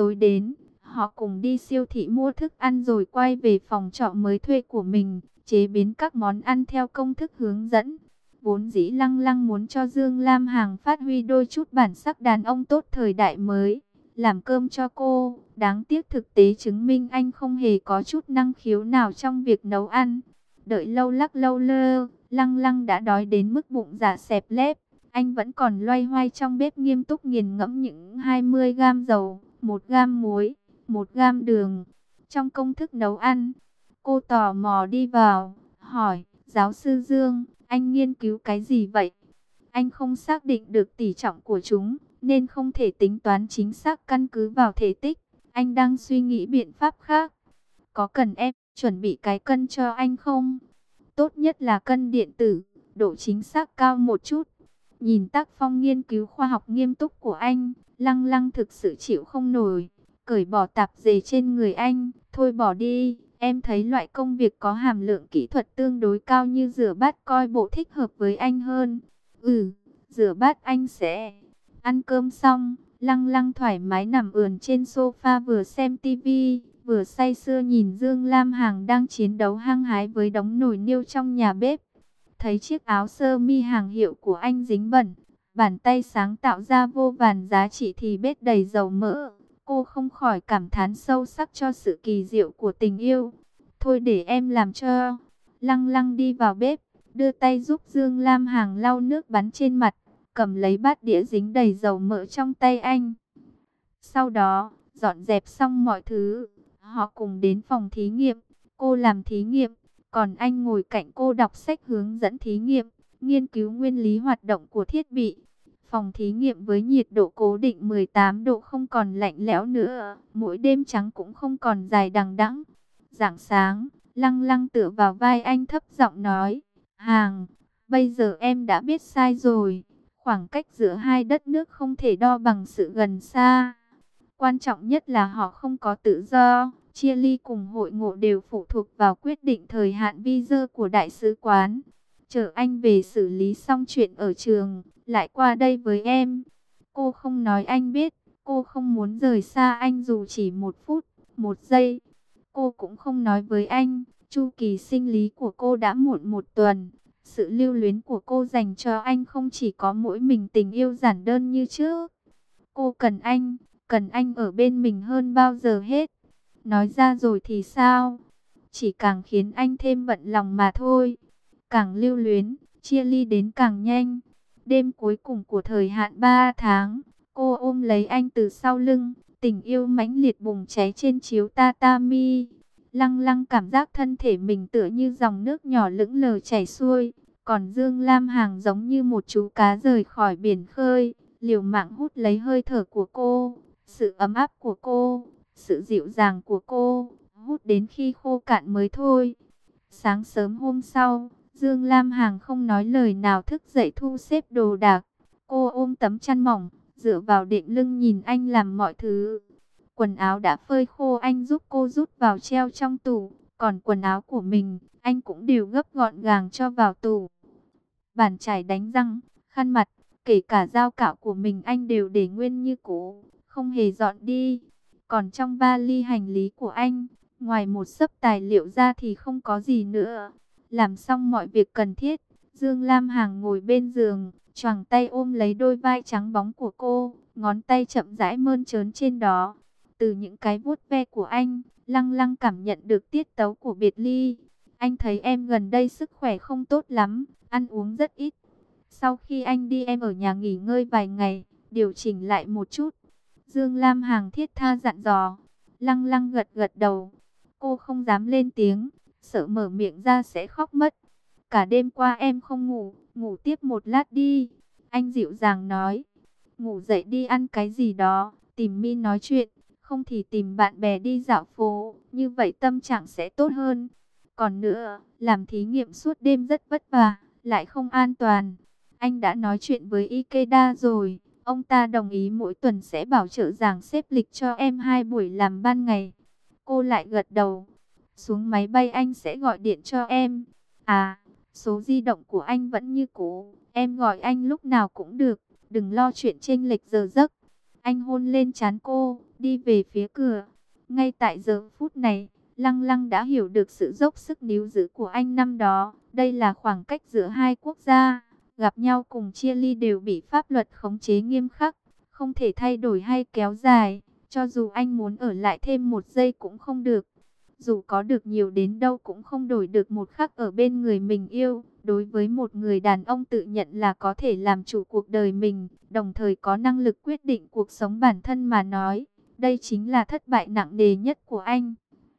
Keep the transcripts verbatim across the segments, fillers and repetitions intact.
tối đến, họ cùng đi siêu thị mua thức ăn rồi quay về phòng trọ mới thuê của mình, chế biến các món ăn theo công thức hướng dẫn. Vốn dĩ Lăng Lăng muốn cho Dương Lam Hằng phát huy đôi chút bản sắc đàn ông tốt thời đại mới, làm cơm cho cô. Đáng tiếc thực tế chứng minh anh không hề có chút năng khiếu nào trong việc nấu ăn. Đợi lâu lắc lâu lơ, Lăng Lăng đã đói đến mức bụng dạ xẹp lép. Anh vẫn còn loay hoay trong bếp nghiêm túc nghiền ngẫm những hai mươi gam dầu, một gam muối, một gam đường. Trong công thức nấu ăn, cô tò mò đi vào, hỏi, giáo sư Dương, anh nghiên cứu cái gì vậy? Anh không xác định được tỷ trọng của chúng, nên không thể tính toán chính xác căn cứ vào thể tích. Anh đang suy nghĩ biện pháp khác. Có cần em chuẩn bị cái cân cho anh không? Tốt nhất là cân điện tử, độ chính xác cao một chút. Nhìn tác phong nghiên cứu khoa học nghiêm túc của anh, Lăng Lăng thực sự chịu không nổi. Cởi bỏ tạp dề trên người anh, thôi bỏ đi. Em thấy loại công việc có hàm lượng kỹ thuật tương đối cao như rửa bát coi bộ thích hợp với anh hơn. Ừ, rửa bát anh sẽ. Ăn cơm xong, Lăng Lăng thoải mái nằm ườn trên sofa vừa xem tivi, vừa say sưa nhìn Dương Lam Hằng đang chiến đấu hăng hái với đống nồi niêu trong nhà bếp. Thấy chiếc áo sơ mi hàng hiệu của anh dính bẩn, bàn tay sáng tạo ra vô vàn giá trị thì bếp đầy dầu mỡ. Cô không khỏi cảm thán sâu sắc cho sự kỳ diệu của tình yêu. Thôi để em làm cho. Lăng Lăng đi vào bếp, đưa tay giúp Dương Lam Hằng lau nước bắn trên mặt, cầm lấy bát đĩa dính đầy dầu mỡ trong tay anh. Sau đó, dọn dẹp xong mọi thứ, họ cùng đến phòng thí nghiệm. Cô làm thí nghiệm, còn anh ngồi cạnh cô đọc sách hướng dẫn thí nghiệm, nghiên cứu nguyên lý hoạt động của thiết bị. Phòng thí nghiệm với nhiệt độ cố định mười tám độ không còn lạnh lẽo nữa, mỗi đêm trắng cũng không còn dài đằng đẵng. Rạng sáng, Lăng Lăng tựa vào vai anh thấp giọng nói, Hằng, bây giờ em đã biết sai rồi. Khoảng cách giữa hai đất nước không thể đo bằng sự gần xa. Quan trọng nhất là họ không có tự do. Chia ly cùng hội ngộ đều phụ thuộc vào quyết định thời hạn visa của đại sứ quán. Chờ anh về xử lý xong chuyện ở trường, lại qua đây với em. Cô không nói anh biết, cô không muốn rời xa anh dù chỉ một phút, một giây. Cô cũng không nói với anh, chu kỳ sinh lý của cô đã muộn một tuần. Sự lưu luyến của cô dành cho anh không chỉ có mỗi mình tình yêu giản đơn như trước. Cô cần anh, cần anh ở bên mình hơn bao giờ hết. Nói ra rồi thì sao? Chỉ càng khiến anh thêm bận lòng mà thôi. Càng lưu luyến, chia ly đến càng nhanh. Đêm cuối cùng của thời hạn ba tháng, cô ôm lấy anh từ sau lưng, tình yêu mãnh liệt bùng cháy trên chiếu tatami. Lăng Lăng cảm giác thân thể mình tựa như dòng nước nhỏ lững lờ chảy xuôi, còn Dương Lam Hằng giống như một chú cá rời khỏi biển khơi, liều mạng hút lấy hơi thở của cô, sự ấm áp của cô, sự dịu dàng của cô, hút đến khi khô cạn mới thôi. Sáng sớm hôm sau, Dương Lam Hằng không nói lời nào thức dậy thu xếp đồ đạc. Cô ôm tấm chăn mỏng, dựa vào đệm lưng nhìn anh làm mọi thứ. Quần áo đã phơi khô anh giúp cô rút vào treo trong tủ. Còn quần áo của mình, anh cũng đều gấp gọn gàng cho vào tủ. Bàn chải đánh răng, khăn mặt, kể cả dao cạo của mình anh đều để nguyên như cũ, không hề dọn đi. Còn trong vali hành lý của anh, ngoài một xấp tài liệu ra thì không có gì nữa. Làm xong mọi việc cần thiết, Dương Lam Hằng ngồi bên giường, choàng tay ôm lấy đôi vai trắng bóng của cô, ngón tay chậm rãi mơn trớn trên đó. Từ những cái vuốt ve của anh, Lăng Lăng cảm nhận được tiết tấu của biệt ly. Anh thấy em gần đây sức khỏe không tốt lắm, ăn uống rất ít. Sau khi anh đi em ở nhà nghỉ ngơi vài ngày, điều chỉnh lại một chút. Dương Lam Hằng thiết tha dặn dò. Lăng Lăng gật gật đầu. Cô không dám lên tiếng, sợ mở miệng ra sẽ khóc mất. Cả đêm qua em không ngủ, ngủ tiếp một lát đi. Anh dịu dàng nói. Ngủ dậy đi ăn cái gì đó, tìm Mi nói chuyện. Không thì tìm bạn bè đi dạo phố, như vậy tâm trạng sẽ tốt hơn. Còn nữa, làm thí nghiệm suốt đêm rất vất vả, lại không an toàn. Anh đã nói chuyện với Ikeda rồi, ông ta đồng ý mỗi tuần sẽ bảo trợ giảng xếp lịch cho em hai buổi làm ban ngày. Cô lại gật đầu. Xuống máy bay anh sẽ gọi điện cho em. À, số di động của anh vẫn như cũ, em gọi anh lúc nào cũng được, đừng lo chuyện chênh lệch giờ giấc. Anh hôn lên trán cô, đi về phía cửa. Ngay tại giờ phút này, Lăng Lăng đã hiểu được sự dốc sức níu giữ của anh năm đó. Đây là khoảng cách giữa hai quốc gia. Gặp nhau cùng chia ly đều bị pháp luật khống chế nghiêm khắc, không thể thay đổi hay kéo dài. Cho dù anh muốn ở lại thêm một giây cũng không được. Dù có được nhiều đến đâu cũng không đổi được một khắc ở bên người mình yêu. Đối với một người đàn ông tự nhận là có thể làm chủ cuộc đời mình, đồng thời có năng lực quyết định cuộc sống bản thân mà nói, đây chính là thất bại nặng nề nhất của anh.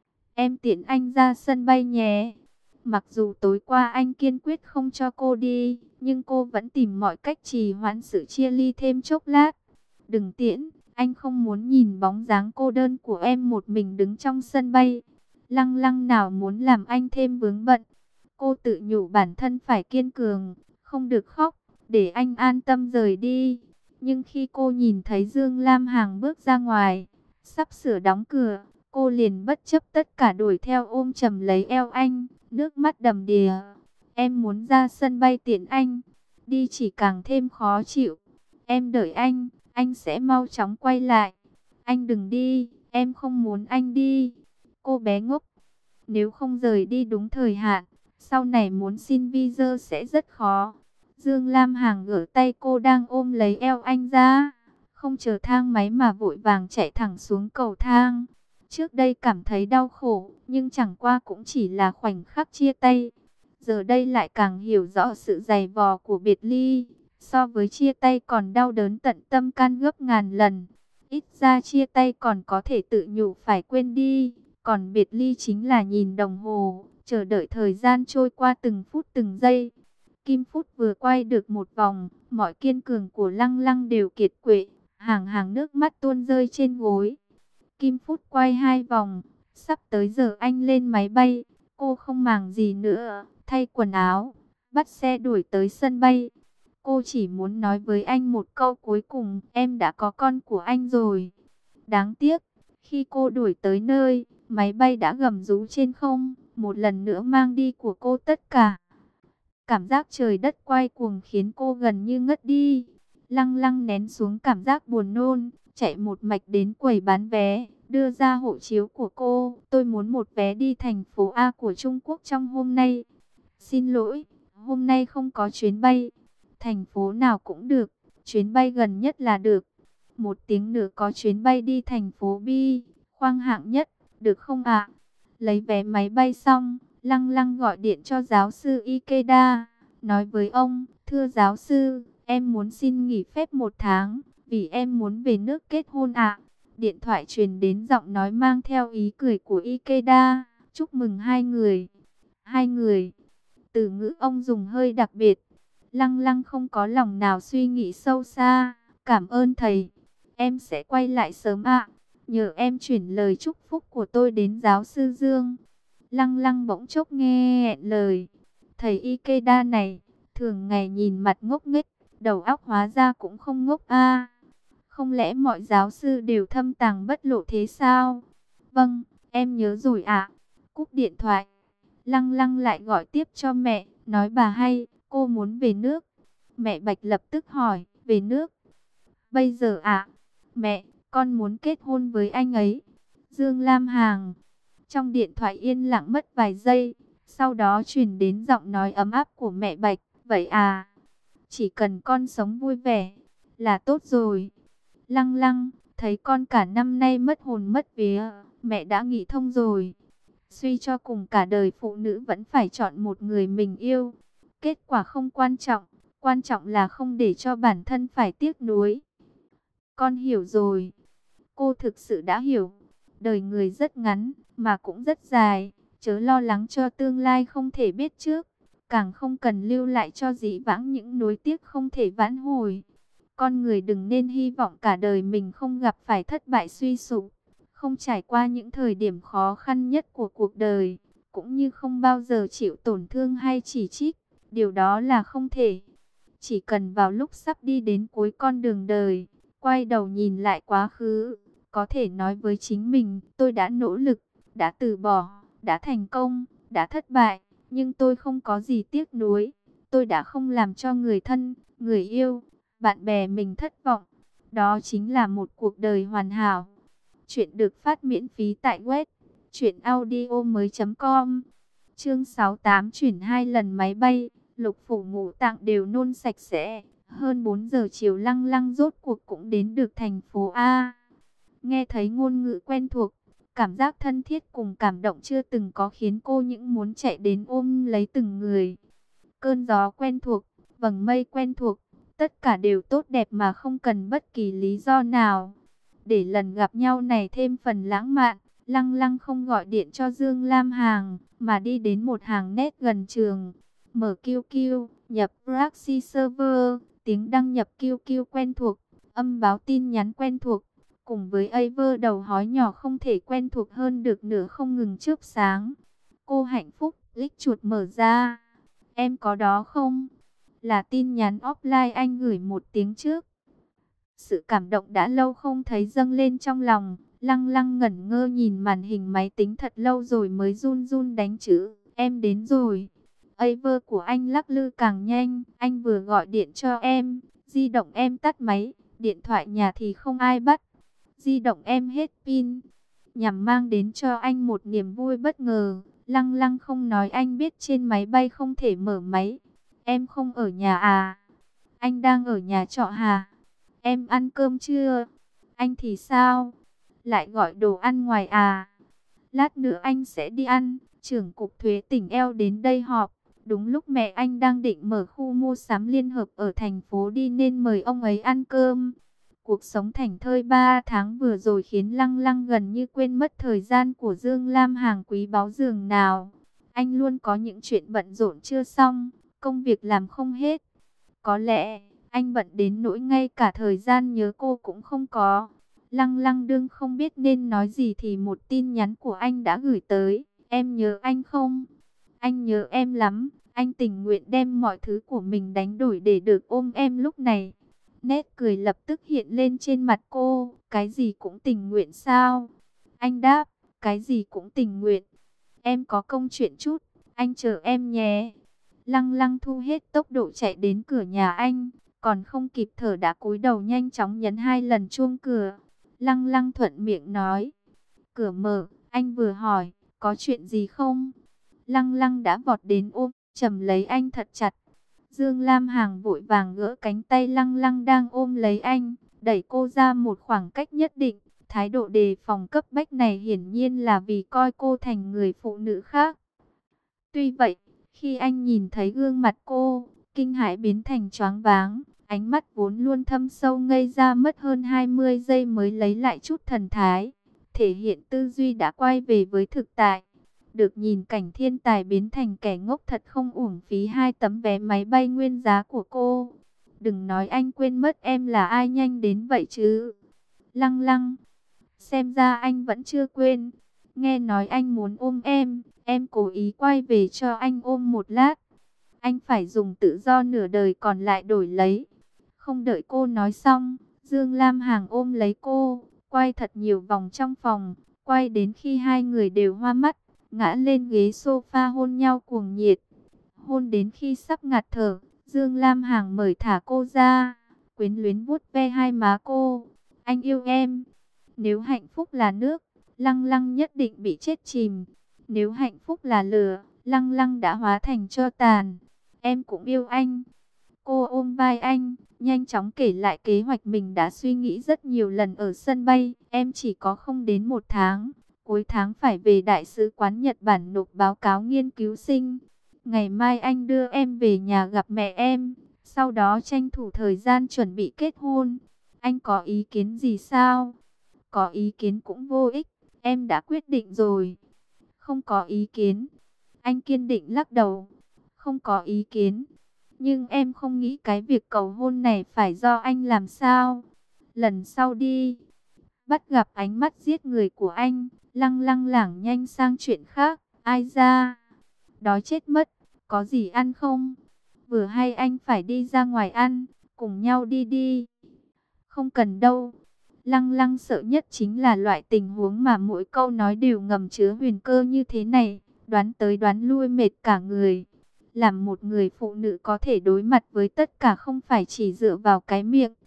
Em tiễn anh ra sân bay nhé. Mặc dù tối qua anh kiên quyết không cho cô đi, nhưng cô vẫn tìm mọi cách trì hoãn sự chia ly thêm chốc lát. Đừng tiễn, anh không muốn nhìn bóng dáng cô đơn của em một mình đứng trong sân bay. Lăng Lăng nào muốn làm anh thêm vướng bận. Cô tự nhủ bản thân phải kiên cường, không được khóc, để anh an tâm rời đi. Nhưng khi cô nhìn thấy Dương Lam Hằng bước ra ngoài, sắp sửa đóng cửa, cô liền bất chấp tất cả đuổi theo ôm chầm lấy eo anh, nước mắt đầm đìa. Em muốn ra sân bay tiễn anh, đi chỉ càng thêm khó chịu. Em đợi anh, anh sẽ mau chóng quay lại. Anh đừng đi, em không muốn anh đi. Cô bé ngốc, nếu không rời đi đúng thời hạn, sau này muốn xin visa sẽ rất khó. Dương Lam Hằng gỡ tay cô đang ôm lấy eo anh ra, không chờ thang máy mà vội vàng chạy thẳng xuống cầu thang. Trước đây cảm thấy đau khổ, nhưng chẳng qua cũng chỉ là khoảnh khắc chia tay. Giờ đây lại càng hiểu rõ sự dày vò của biệt ly, so với chia tay còn đau đớn tận tâm can gấp ngàn lần. Ít ra chia tay còn có thể tự nhủ phải quên đi, còn biệt ly chính là nhìn đồng hồ, chờ đợi thời gian trôi qua từng phút từng giây. Kim Phút vừa quay được một vòng, mọi kiên cường của Lăng Lăng đều kiệt quệ, hàng hàng nước mắt tuôn rơi trên gối. Kim Phút quay hai vòng, sắp tới giờ anh lên máy bay, cô không màng gì nữa, thay quần áo, bắt xe đuổi tới sân bay. Cô chỉ muốn nói với anh một câu cuối cùng, em đã có con của anh rồi. Đáng tiếc, khi cô đuổi tới nơi, máy bay đã gầm rú trên không, một lần nữa mang đi của cô tất cả. Cảm giác trời đất quay cuồng khiến cô gần như ngất đi. Lăng Lăng nén xuống cảm giác buồn nôn, chạy một mạch đến quầy bán vé, đưa ra hộ chiếu của cô. Tôi muốn một vé đi thành phố A của Trung Quốc trong hôm nay. Xin lỗi, hôm nay không có chuyến bay. Thành phố nào cũng được, chuyến bay gần nhất là được. Một tiếng nữa có chuyến bay đi thành phố B, khoang hạng nhất, được không ạ? Lấy vé máy bay xong, Lăng Lăng gọi điện cho giáo sư Ikeda, nói với ông, thưa giáo sư, em muốn xin nghỉ phép một tháng, vì em muốn về nước kết hôn ạ. Điện thoại truyền đến giọng nói mang theo ý cười của Ikeda, chúc mừng hai người. Hai người, từ ngữ ông dùng hơi đặc biệt. Lăng Lăng không có lòng nào suy nghĩ sâu xa, cảm ơn thầy, em sẽ quay lại sớm ạ. Nhờ em chuyển lời chúc phúc của tôi đến giáo sư Dương. Lăng Lăng bỗng chốc nghe nghẹn lời. Thầy Ikeda này, thường ngày nhìn mặt ngốc nghếch, đầu óc hóa ra cũng không ngốc a. Không lẽ mọi giáo sư đều thâm tàng bất lộ thế sao? Vâng, em nhớ rồi ạ. Cúp điện thoại, Lăng Lăng lại gọi tiếp cho mẹ, nói bà hay, cô muốn về nước. Mẹ Bạch lập tức hỏi, về nước? Bây giờ ạ? Mẹ, con muốn kết hôn với anh ấy. Dương Lam Hằng. Trong điện thoại yên lặng mất vài giây, sau đó truyền đến giọng nói ấm áp của mẹ Bạch. Vậy à? Chỉ cần con sống vui vẻ là tốt rồi. Lăng Lăng, thấy con cả năm nay mất hồn mất vía, mẹ đã nghĩ thông rồi. Suy cho cùng cả đời phụ nữ vẫn phải chọn một người mình yêu. Kết quả không quan trọng, quan trọng là không để cho bản thân phải tiếc nuối. Con hiểu rồi. Cô thực sự đã hiểu. Đời người rất ngắn, mà cũng rất dài. Chớ lo lắng cho tương lai không thể biết trước. Càng không cần lưu lại cho dĩ vãng những nối tiếc không thể vãn hồi. Con người đừng nên hy vọng cả đời mình không gặp phải thất bại suy sụp, không trải qua những thời điểm khó khăn nhất của cuộc đời, cũng như không bao giờ chịu tổn thương hay chỉ trích. Điều đó là không thể. Chỉ cần vào lúc sắp đi đến cuối con đường đời, quay đầu nhìn lại quá khứ, có thể nói với chính mình, tôi đã nỗ lực, đã từ bỏ, đã thành công, đã thất bại, nhưng tôi không có gì tiếc nuối. Tôi đã không làm cho người thân, người yêu, bạn bè mình thất vọng. Đó chính là một cuộc đời hoàn hảo. Chuyện được phát miễn phí tại web truyện audio mới chấm com. Chương sáu mươi tám chuyển hai lần máy bay, lục phủ ngũ tạng đều nôn sạch sẽ. Hơn bốn giờ chiều Lăng Lăng rốt cuộc cũng đến được thành phố A. Nghe thấy ngôn ngữ quen thuộc, cảm giác thân thiết cùng cảm động chưa từng có khiến cô những muốn chạy đến ôm lấy từng người. Cơn gió quen thuộc, vầng mây quen thuộc, tất cả đều tốt đẹp mà không cần bất kỳ lý do nào. Để lần gặp nhau này thêm phần lãng mạn, Lăng Lăng không gọi điện cho Dương Lam Hằng, mà đi đến một hàng nét gần trường. Mở Q Q, nhập proxy server, tiếng đăng nhập Q Q quen thuộc, âm báo tin nhắn quen thuộc. Cùng với Aver đầu hói nhỏ không thể quen thuộc hơn được nữa không ngừng chớp sáng. Cô hạnh phúc, click chuột mở ra. Em có đó không? Là tin nhắn offline anh gửi một tiếng trước. Sự cảm động đã lâu không thấy dâng lên trong lòng. Lăng Lăng ngẩn ngơ nhìn màn hình máy tính thật lâu rồi mới run run đánh chữ. Em đến rồi. Aver của anh lắc lư càng nhanh. Anh vừa gọi điện cho em. Di động em tắt máy. Điện thoại nhà thì không ai bắt. Di động em hết pin. Nhằm mang đến cho anh một niềm vui bất ngờ. Lăng Lăng không nói anh biết trên máy bay không thể mở máy. Em không ở nhà à? Anh đang ở nhà trọ hả? Em ăn cơm chưa? Anh thì sao? Lại gọi đồ ăn ngoài à? Lát nữa anh sẽ đi ăn. Trưởng cục thuế tỉnh eo đến đây họp. Đúng lúc mẹ anh đang định mở khu mua sắm liên hợp ở thành phố đi nên mời ông ấy ăn cơm. Cuộc sống thảnh thơi ba tháng vừa rồi khiến Lăng Lăng gần như quên mất thời gian của Dương Lam Hằng quý báu giường nào. Anh luôn có những chuyện bận rộn chưa xong, công việc làm không hết. Có lẽ anh bận đến nỗi ngay cả thời gian nhớ cô cũng không có. Lăng Lăng đương không biết nên nói gì thì một tin nhắn của anh đã gửi tới. Em nhớ anh không? Anh nhớ em lắm. Anh tình nguyện đem mọi thứ của mình đánh đổi để được ôm em lúc này. Nét cười lập tức hiện lên trên mặt cô. Cái gì cũng tình nguyện sao? Anh đáp, cái gì cũng tình nguyện. Em có công chuyện chút, anh chờ em nhé. Lăng Lăng thu hết tốc độ chạy đến cửa nhà anh. Còn không kịp thở đã cúi đầu nhanh chóng nhấn hai lần chuông cửa. Lăng Lăng thuận miệng nói. Cửa mở, anh vừa hỏi, có chuyện gì không? Lăng Lăng đã vọt đến ôm, chầm lấy anh thật chặt. Dương Lam Hằng vội vàng gỡ cánh tay Lăng Lăng đang ôm lấy anh, đẩy cô ra một khoảng cách nhất định. Thái độ đề phòng cấp bách này hiển nhiên là vì coi cô thành người phụ nữ khác. Tuy vậy, khi anh nhìn thấy gương mặt cô, kinh hãi biến thành choáng váng, ánh mắt vốn luôn thâm sâu ngây ra mất hơn hai mươi giây mới lấy lại chút thần thái, thể hiện tư duy đã quay về với thực tại. Được nhìn cảnh thiên tài biến thành kẻ ngốc thật không uổng phí hai tấm vé máy bay nguyên giá của cô. Đừng nói anh quên mất em là ai nhanh đến vậy chứ. Lăng Lăng, xem ra anh vẫn chưa quên. Nghe nói anh muốn ôm em, em cố ý quay về cho anh ôm một lát. Anh phải dùng tự do nửa đời còn lại đổi lấy. Không đợi cô nói xong, Dương Lam Hằng ôm lấy cô, quay thật nhiều vòng trong phòng, quay đến khi hai người đều hoa mắt, ngã lên ghế sofa hôn nhau cuồng nhiệt. Hôn đến khi sắp ngạt thở, Dương Lam Hằng mời thả cô ra, quyến luyến vuốt ve hai má cô. Anh yêu em. Nếu hạnh phúc là nước, Lăng Lăng nhất định bị chết chìm. Nếu hạnh phúc là lửa, Lăng Lăng đã hóa thành tro tàn. Em cũng yêu anh. Cô ôm vai anh, nhanh chóng kể lại kế hoạch mình đã suy nghĩ rất nhiều lần ở sân bay. Em chỉ có không đến một tháng. Cuối tháng phải về Đại sứ quán Nhật Bản nộp báo cáo nghiên cứu sinh. Ngày mai anh đưa em về nhà gặp mẹ em. Sau đó tranh thủ thời gian chuẩn bị kết hôn. Anh có ý kiến gì sao? Có ý kiến cũng vô ích. Em đã quyết định rồi. Không có ý kiến. Anh kiên định lắc đầu. Không có ý kiến. Nhưng em không nghĩ cái việc cầu hôn này phải do anh làm sao? Lần sau đi. Bắt gặp ánh mắt giết người của anh, Lăng Lăng lảng nhanh sang chuyện khác. Ai ra? Đói chết mất. Có gì ăn không? Vừa hay anh phải đi ra ngoài ăn. Cùng nhau đi đi. Không cần đâu. Lăng Lăng sợ nhất chính là loại tình huống mà mỗi câu nói đều ngầm chứa huyền cơ như thế này. Đoán tới đoán lui mệt cả người. Làm một người phụ nữ có thể đối mặt với tất cả không phải chỉ dựa vào cái miệng.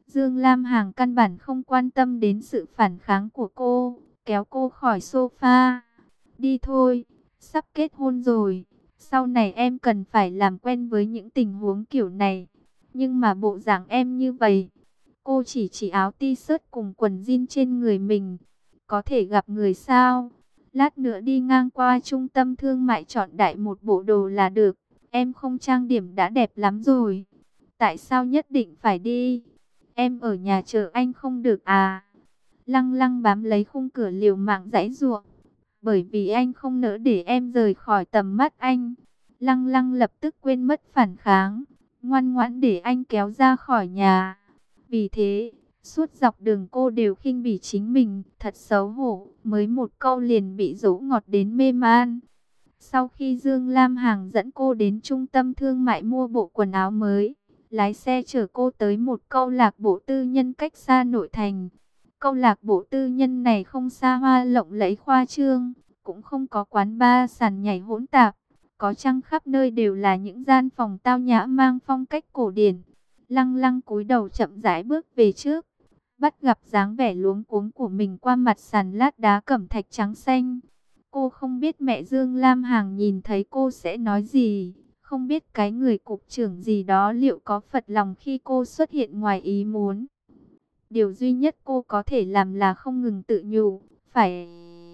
Dương Lam Hằng căn bản không quan tâm đến sự phản kháng của cô, kéo cô khỏi sofa. Đi thôi, sắp kết hôn rồi. Sau này em cần phải làm quen với những tình huống kiểu này. Nhưng mà bộ dạng em như vậy. Cô chỉ chỉ áo t-shirt cùng quần jean trên người mình. Có thể gặp người sao? Lát nữa đi ngang qua trung tâm thương mại chọn đại một bộ đồ là được. Em không trang điểm đã đẹp lắm rồi. Tại sao nhất định phải đi? Em ở nhà chờ anh không được à? Lăng lăng bám lấy khung cửa liều mạng giãy giụa. Bởi vì anh không nỡ để em rời khỏi tầm mắt anh. Lăng lăng lập tức quên mất phản kháng, ngoan ngoãn để anh kéo ra khỏi nhà. Vì thế, suốt dọc đường cô đều khinh bỉ chính mình, thật xấu hổ, mới một câu liền bị dỗ ngọt đến mê man. Sau khi Dương Lam Hằng dẫn cô đến trung tâm thương mại mua bộ quần áo mới, lái xe chở cô tới một câu lạc bộ tư nhân cách xa nội thành. Câu lạc bộ tư nhân này không xa hoa lộng lẫy khoa trương, cũng không có quán bar sàn nhảy hỗn tạp, có chăng khắp nơi đều là những gian phòng tao nhã mang phong cách cổ điển. Lăng lăng cúi đầu chậm rãi bước về trước, bắt gặp dáng vẻ luống cuống của mình qua mặt sàn lát đá cẩm thạch trắng xanh. Cô không biết mẹ Dương Lam Hằng nhìn thấy cô sẽ nói gì, không biết cái người cục trưởng gì đó liệu có phật lòng khi cô xuất hiện ngoài ý muốn. Điều duy nhất cô có thể làm là không ngừng tự nhủ, phải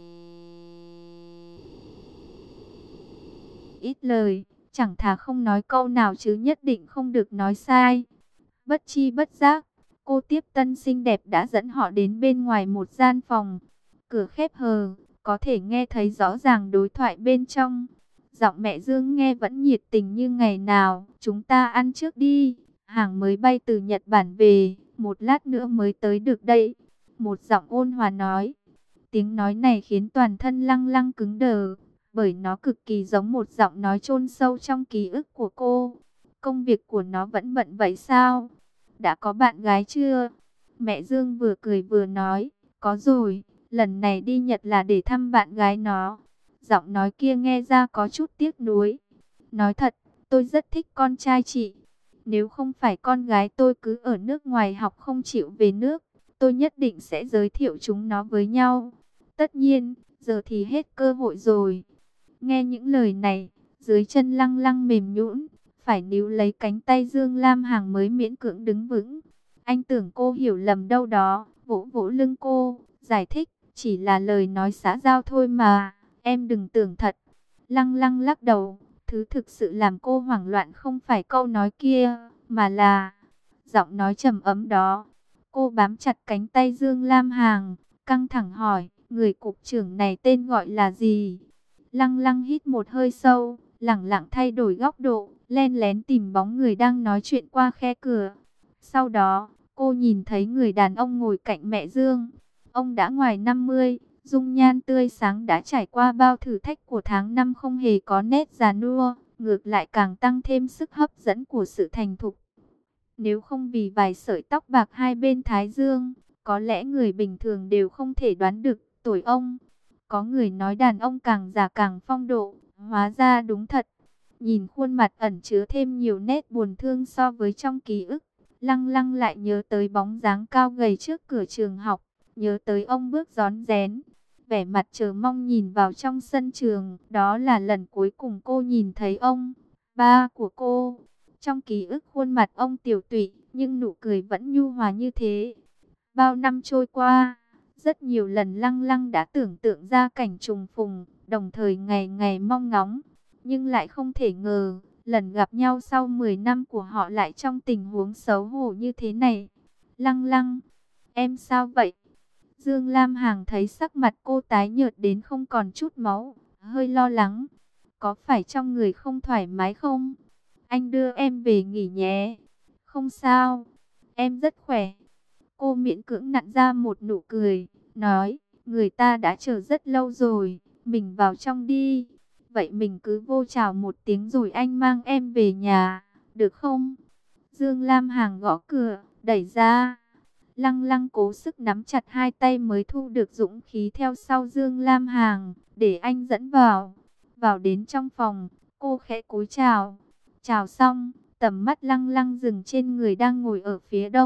ít lời, chẳng thà không nói câu nào chứ nhất định không được nói sai. Bất chi bất giác, cô tiếp tân xinh đẹp đã dẫn họ đến bên ngoài một gian phòng. Cửa khép hờ, có thể nghe thấy rõ ràng đối thoại bên trong. Giọng mẹ Dương nghe vẫn nhiệt tình như ngày nào. Chúng ta ăn trước đi, hàng mới bay từ Nhật Bản về, một lát nữa mới tới được đây. Một giọng ôn hòa nói. Tiếng nói này khiến toàn thân lăng lăng cứng đờ, bởi nó cực kỳ giống một giọng nói chôn sâu trong ký ức của cô. Công việc của nó vẫn bận vậy sao? Đã có bạn gái chưa? Mẹ Dương vừa cười vừa nói, có rồi, lần này đi Nhật là để thăm bạn gái nó. Giọng nói kia nghe ra có chút tiếc nuối. Nói thật, tôi rất thích con trai chị. Nếu không phải con gái tôi cứ ở nước ngoài học không chịu về nước, tôi nhất định sẽ giới thiệu chúng nó với nhau. Tất nhiên, giờ thì hết cơ hội rồi. Nghe những lời này, dưới chân lăng lăng mềm nhũn, phải níu lấy cánh tay Dương Lam Hằng mới miễn cưỡng đứng vững. Anh tưởng cô hiểu lầm đâu đó, vỗ vỗ lưng cô, giải thích, chỉ là lời nói xã giao thôi mà, em đừng tưởng thật. Lăng lăng lắc đầu, thứ thực sự làm cô hoảng loạn không phải câu nói kia, mà là giọng nói trầm ấm đó. Cô bám chặt cánh tay Dương Lam Hằng, căng thẳng hỏi, người cục trưởng này tên gọi là gì? Lăng lăng hít một hơi sâu, lẳng lặng thay đổi góc độ, len lén tìm bóng người đang nói chuyện qua khe cửa. Sau đó, cô nhìn thấy người đàn ông ngồi cạnh mẹ Dương. Ông đã ngoài năm mươi, dung nhan tươi sáng đã trải qua bao thử thách của tháng năm không hề có nét già nua, ngược lại càng tăng thêm sức hấp dẫn của sự thành thục. Nếu không vì vài sợi tóc bạc hai bên thái dương, có lẽ người bình thường đều không thể đoán được tuổi ông. Có người nói đàn ông càng già càng phong độ, hóa ra đúng thật. Nhìn khuôn mặt ẩn chứa thêm nhiều nét buồn thương so với trong ký ức, lăng lăng lại nhớ tới bóng dáng cao gầy trước cửa trường học, nhớ tới ông bước rón rén, vẻ mặt chờ mong nhìn vào trong sân trường. Đó là lần cuối cùng cô nhìn thấy ông, ba của cô. Trong ký ức khuôn mặt ông tiều tụy, nhưng nụ cười vẫn nhu hòa như thế. Bao năm trôi qua, rất nhiều lần lăng lăng đã tưởng tượng ra cảnh trùng phùng, đồng thời ngày ngày mong ngóng. Nhưng lại không thể ngờ, lần gặp nhau sau mười năm của họ lại trong tình huống xấu hổ như thế này. Lăng lăng, em sao vậy? Dương Lam Hằng thấy sắc mặt cô tái nhợt đến không còn chút máu, hơi lo lắng. Có phải trong người không thoải mái không? Anh đưa em về nghỉ nhé. Không sao, em rất khỏe. Cô miễn cưỡng nặn ra một nụ cười, nói, người ta đã chờ rất lâu rồi, mình vào trong đi. Vậy mình cứ vô chào một tiếng rồi anh mang em về nhà, được không? Dương Lam Hằng gõ cửa, đẩy ra. Lăng lăng cố sức nắm chặt hai tay mới thu được dũng khí theo sau Dương Lam Hằng, để anh dẫn vào. Vào đến trong phòng, cô khẽ cúi chào. Chào xong, tầm mắt lăng lăng dừng trên người đang ngồi ở phía đông,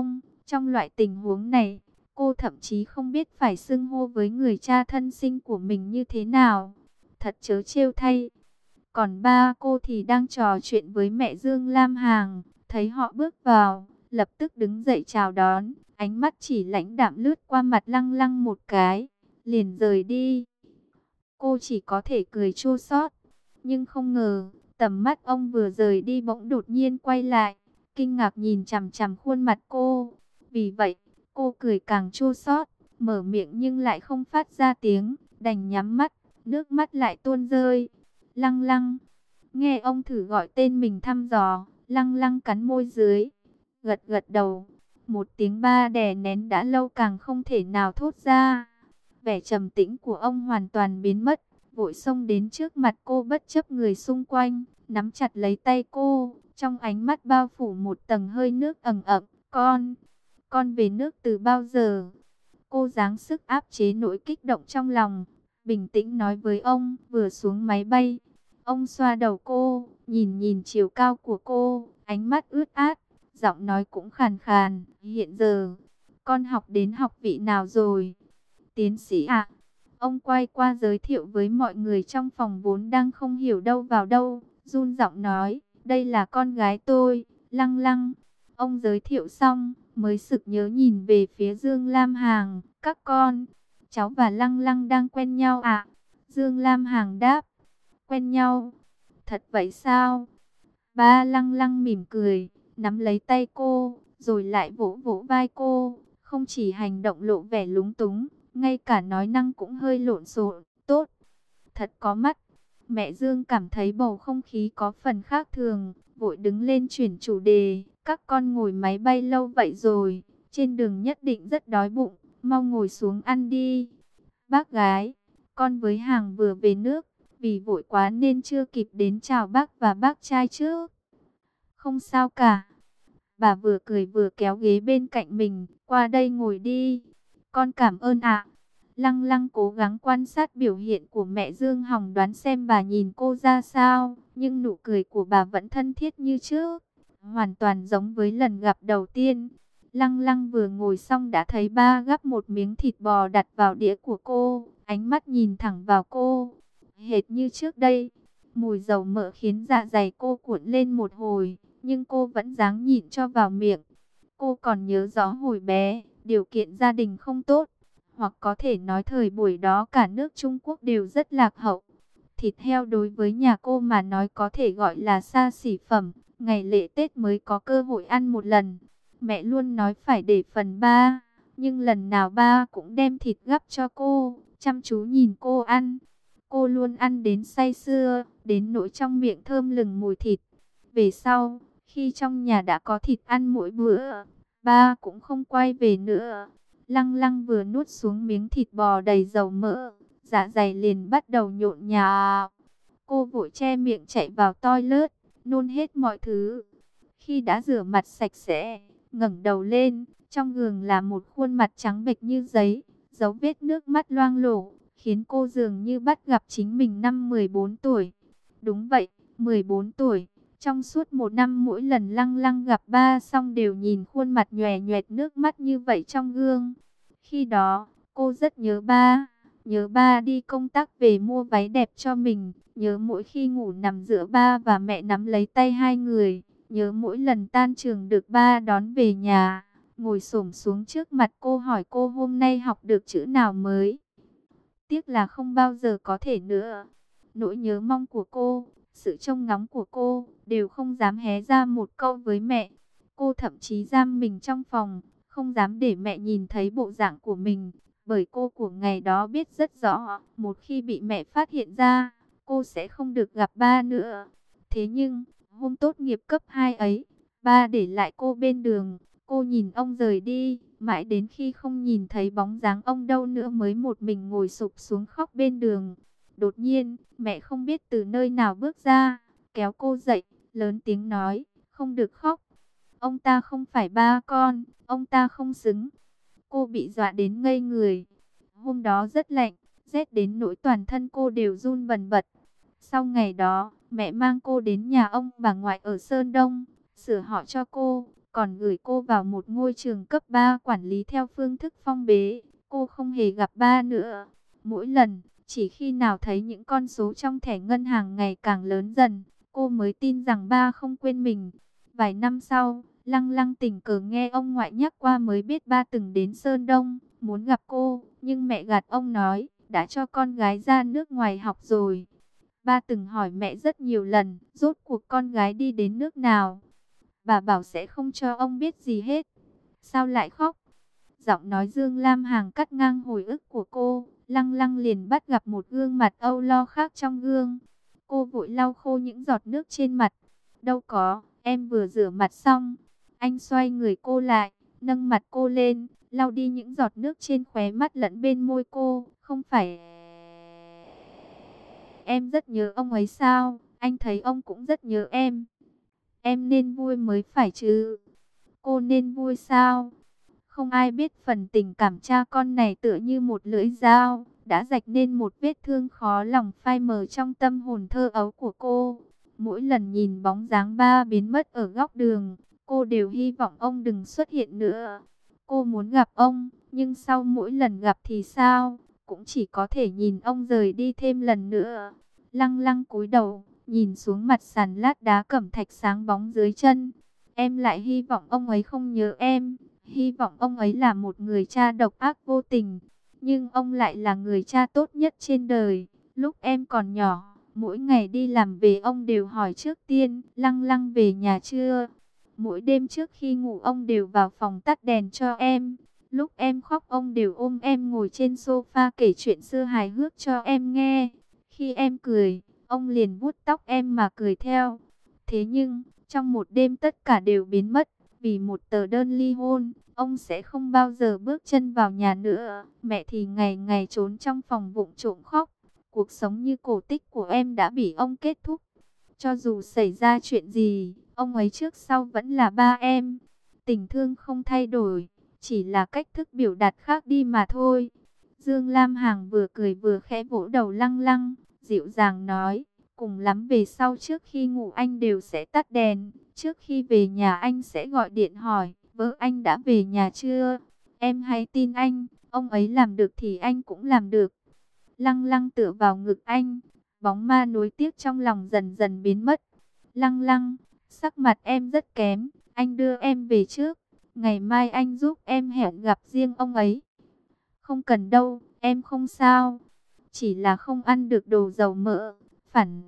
Trong loại tình huống này, cô thậm chí không biết phải xưng hô với người cha thân sinh của mình như thế nào. Thật trớ trêu thay. Còn ba cô thì đang trò chuyện với mẹ Dương Lam Hằng, thấy họ bước vào, lập tức đứng dậy chào đón, ánh mắt chỉ lãnh đạm lướt qua mặt Lăng Lăng một cái, liền rời đi. Cô chỉ có thể cười chua xót, nhưng không ngờ, tầm mắt ông vừa rời đi bỗng đột nhiên quay lại, kinh ngạc nhìn chằm chằm khuôn mặt cô. Vì vậy, cô cười càng chua xót, mở miệng nhưng lại không phát ra tiếng, đành nhắm mắt, nước mắt lại tuôn rơi. Lăng Lăng, nghe ông thử gọi tên mình thăm dò, Lăng Lăng cắn môi dưới, gật gật đầu. Một tiếng ba đè nén đã lâu càng không thể nào thốt ra. Vẻ trầm tĩnh của ông hoàn toàn biến mất, vội xông đến trước mặt cô bất chấp người xung quanh, nắm chặt lấy tay cô, trong ánh mắt bao phủ một tầng hơi nước ẩn ẩn. Con, con về nước từ bao giờ? Cô giáng sức áp chế nỗi kích động trong lòng, bình tĩnh nói với ông, vừa xuống máy bay. Ông xoa đầu cô, nhìn nhìn chiều cao của cô, ánh mắt ướt át, giọng nói cũng khàn khàn. Hiện giờ, con học đến học vị nào rồi? Tiến sĩ ạ. Ông quay qua giới thiệu với mọi người trong phòng vốn đang không hiểu đâu vào đâu, run giọng nói, đây là con gái tôi, Lăng Lăng. Ông giới thiệu xong, mới sực nhớ nhìn về phía Dương Lam Hằng, các con, cháu và Lăng Lăng đang quen nhau ạ? Dương Lam Hằng đáp, quen nhau, thật vậy sao? Ba Lăng Lăng mỉm cười, nắm lấy tay cô, rồi lại vỗ vỗ vai cô, không chỉ hành động lộ vẻ lúng túng, ngay cả nói năng cũng hơi lộn xộn. Tốt, thật có mắt. Mẹ Dương cảm thấy bầu không khí có phần khác thường, vội đứng lên chuyển chủ đề. Các con ngồi máy bay lâu vậy rồi, trên đường nhất định rất đói bụng, mau ngồi xuống ăn đi. Bác gái, con với Hàng vừa về nước, vì vội quá nên chưa kịp đến chào bác và bác trai trước. Không sao cả. Bà vừa cười vừa kéo ghế bên cạnh mình, qua đây ngồi đi. Con cảm ơn ạ. Lăng Lăng cố gắng quan sát biểu hiện của mẹ Dương Hồng, đoán xem bà nhìn cô ra sao, nhưng nụ cười của bà vẫn thân thiết như trước, hoàn toàn giống với lần gặp đầu tiên. Lăng Lăng vừa ngồi xong đã thấy ba gắp một miếng thịt bò đặt vào đĩa của cô, ánh mắt nhìn thẳng vào cô, hệt như trước đây. Mùi dầu mỡ khiến dạ dày cô cuộn lên một hồi, nhưng cô vẫn dáng nhịn cho vào miệng. Cô còn nhớ rõ hồi bé, điều kiện gia đình không tốt, hoặc có thể nói thời buổi đó cả nước Trung Quốc đều rất lạc hậu. Thịt heo đối với nhà cô mà nói có thể gọi là xa xỉ phẩm, ngày lễ Tết mới có cơ hội ăn một lần. Mẹ luôn nói phải để phần ba, nhưng lần nào ba cũng đem thịt gắp cho cô, chăm chú nhìn cô ăn. Cô luôn ăn đến say sưa, đến nỗi trong miệng thơm lừng mùi thịt. Về sau, khi trong nhà đã có thịt ăn mỗi bữa, ba cũng không quay về nữa. Lăng Lăng vừa nuốt xuống miếng thịt bò đầy dầu mỡ, dạ dày liền bắt đầu nhộn nhạo. Cô vội che miệng chạy vào toilet, nôn hết mọi thứ. Khi đã rửa mặt sạch sẽ, ngẩng đầu lên, trong gương là một khuôn mặt trắng bệch như giấy, dấu vết nước mắt loang lổ, khiến cô dường như bắt gặp chính mình năm mười bốn tuổi. Đúng vậy, mười bốn tuổi. Trong suốt một năm mỗi lần Lăng Lăng gặp ba xong đều nhìn khuôn mặt nhòe nhoẹt nước mắt như vậy trong gương. Khi đó, cô rất nhớ ba, nhớ ba đi công tác về mua váy đẹp cho mình, nhớ mỗi khi ngủ nằm giữa ba và mẹ nắm lấy tay hai người, nhớ mỗi lần tan trường được ba đón về nhà, ngồi xổm xuống trước mặt cô hỏi cô hôm nay học được chữ nào mới. Tiếc là không bao giờ có thể nữa. Nỗi nhớ mong của cô, sự trông ngóng của cô, đều không dám hé ra một câu với mẹ. Cô thậm chí giam mình trong phòng, không dám để mẹ nhìn thấy bộ dạng của mình. Bởi cô của ngày đó biết rất rõ, một khi bị mẹ phát hiện ra, cô sẽ không được gặp ba nữa. Thế nhưng, hôm tốt nghiệp cấp hai ấy, ba để lại cô bên đường. Cô nhìn ông rời đi, mãi đến khi không nhìn thấy bóng dáng ông đâu nữa mới một mình ngồi sụp xuống khóc bên đường. Đột nhiên, mẹ không biết từ nơi nào bước ra, kéo cô dậy, lớn tiếng nói, không được khóc. Ông ta không phải ba con, ông ta không xứng. Cô bị dọa đến ngây người. Hôm đó rất lạnh, rét đến nỗi toàn thân cô đều run bần bật. Sau ngày đó, mẹ mang cô đến nhà ông bà ngoại ở Sơn Đông, sửa họ cho cô. còn gửi cô vào một ngôi trường cấp ba quản lý theo phương thức phong bế. Cô không hề gặp ba nữa. Mỗi lần, chỉ khi nào thấy những con số trong thẻ ngân hàng ngày càng lớn dần, cô mới tin rằng ba không quên mình. Vài năm sau, Lăng Lăng tình cờ nghe ông ngoại nhắc qua mới biết ba từng đến Sơn Đông, muốn gặp cô, nhưng mẹ gạt ông nói, đã cho con gái ra nước ngoài học rồi. Ba từng hỏi mẹ rất nhiều lần, rốt cuộc con gái đi đến nước nào. Bà bảo sẽ không cho ông biết gì hết. Sao lại khóc? Giọng nói Dương Lam Hằng cắt ngang hồi ức của cô. Lăng Lăng liền bắt gặp một gương mặt âu lo khác trong gương. Cô vội lau khô những giọt nước trên mặt. Đâu có, em vừa rửa mặt xong. Anh xoay người cô lại, nâng mặt cô lên, lau đi những giọt nước trên khóe mắt lẫn bên môi cô. Không phải em rất nhớ ông ấy sao? Anh thấy ông cũng rất nhớ em. Em nên vui mới phải chứ. Cô nên vui sao? Không ai biết phần tình cảm cha con này tựa như một lưỡi dao, đã rạch nên một vết thương khó lòng phai mờ trong tâm hồn thơ ấu của cô. Mỗi lần nhìn bóng dáng ba biến mất ở góc đường, cô đều hy vọng ông đừng xuất hiện nữa. Cô muốn gặp ông, nhưng sau mỗi lần gặp thì sao? Cũng chỉ có thể nhìn ông rời đi thêm lần nữa. Lăng Lăng cúi đầu, nhìn xuống mặt sàn lát đá cẩm thạch sáng bóng dưới chân. Em lại hy vọng ông ấy không nhớ em. Hy vọng ông ấy là một người cha độc ác vô tình. Nhưng ông lại là người cha tốt nhất trên đời. Lúc em còn nhỏ, mỗi ngày đi làm về ông đều hỏi trước tiên, Lăng Lăng về nhà chưa? Mỗi đêm trước khi ngủ ông đều vào phòng tắt đèn cho em. Lúc em khóc ông đều ôm em ngồi trên sofa kể chuyện xưa hài hước cho em nghe. Khi em cười, ông liền vuốt tóc em mà cười theo. Thế nhưng, trong một đêm tất cả đều biến mất. Vì một tờ đơn ly hôn, ông sẽ không bao giờ bước chân vào nhà nữa. Mẹ thì ngày ngày trốn trong phòng vụng trộm khóc. Cuộc sống như cổ tích của em đã bị ông kết thúc. Cho dù xảy ra chuyện gì, ông ấy trước sau vẫn là ba em. Tình thương không thay đổi, chỉ là cách thức biểu đạt khác đi mà thôi. Dương Lam Hằng vừa cười vừa khẽ vỗ đầu Lăng Lăng, dịu dàng nói, cùng lắm về sau trước khi ngủ anh đều sẽ tắt đèn. Trước khi về nhà anh sẽ gọi điện hỏi, vợ anh đã về nhà chưa? Em hãy tin anh, ông ấy làm được thì anh cũng làm được. Lăng Lăng tựa vào ngực anh, bóng ma nối tiếc trong lòng dần dần biến mất. Lăng Lăng, sắc mặt em rất kém, anh đưa em về trước. Ngày mai anh giúp em hẹn gặp riêng ông ấy. Không cần đâu, em không sao. Chỉ là không ăn được đồ dầu mỡ, phản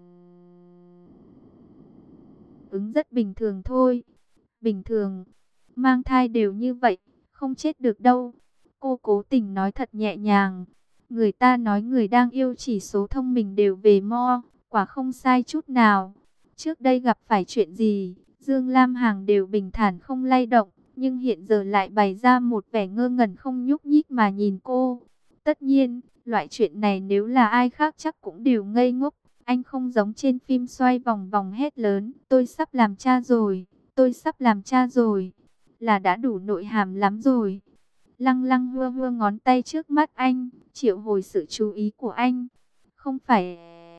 ứng rất bình thường thôi. Bình thường, mang thai đều như vậy, không chết được đâu. Cô cố tình nói thật nhẹ nhàng. Người ta nói người đang yêu chỉ số thông minh đều về mo, quả không sai chút nào. Trước đây gặp phải chuyện gì, Dương Lam Hằng đều bình thản không lay động, nhưng hiện giờ lại bày ra một vẻ ngơ ngẩn không nhúc nhích mà nhìn cô. Tất nhiên, loại chuyện này nếu là ai khác chắc cũng đều ngây ngốc. Anh không giống trên phim xoay vòng vòng hét lớn, tôi sắp làm cha rồi, tôi sắp làm cha rồi, là đã đủ nội hàm lắm rồi. Lăng Lăng hưa hưa ngón tay trước mắt anh, triệu hồi sự chú ý của anh. Không phải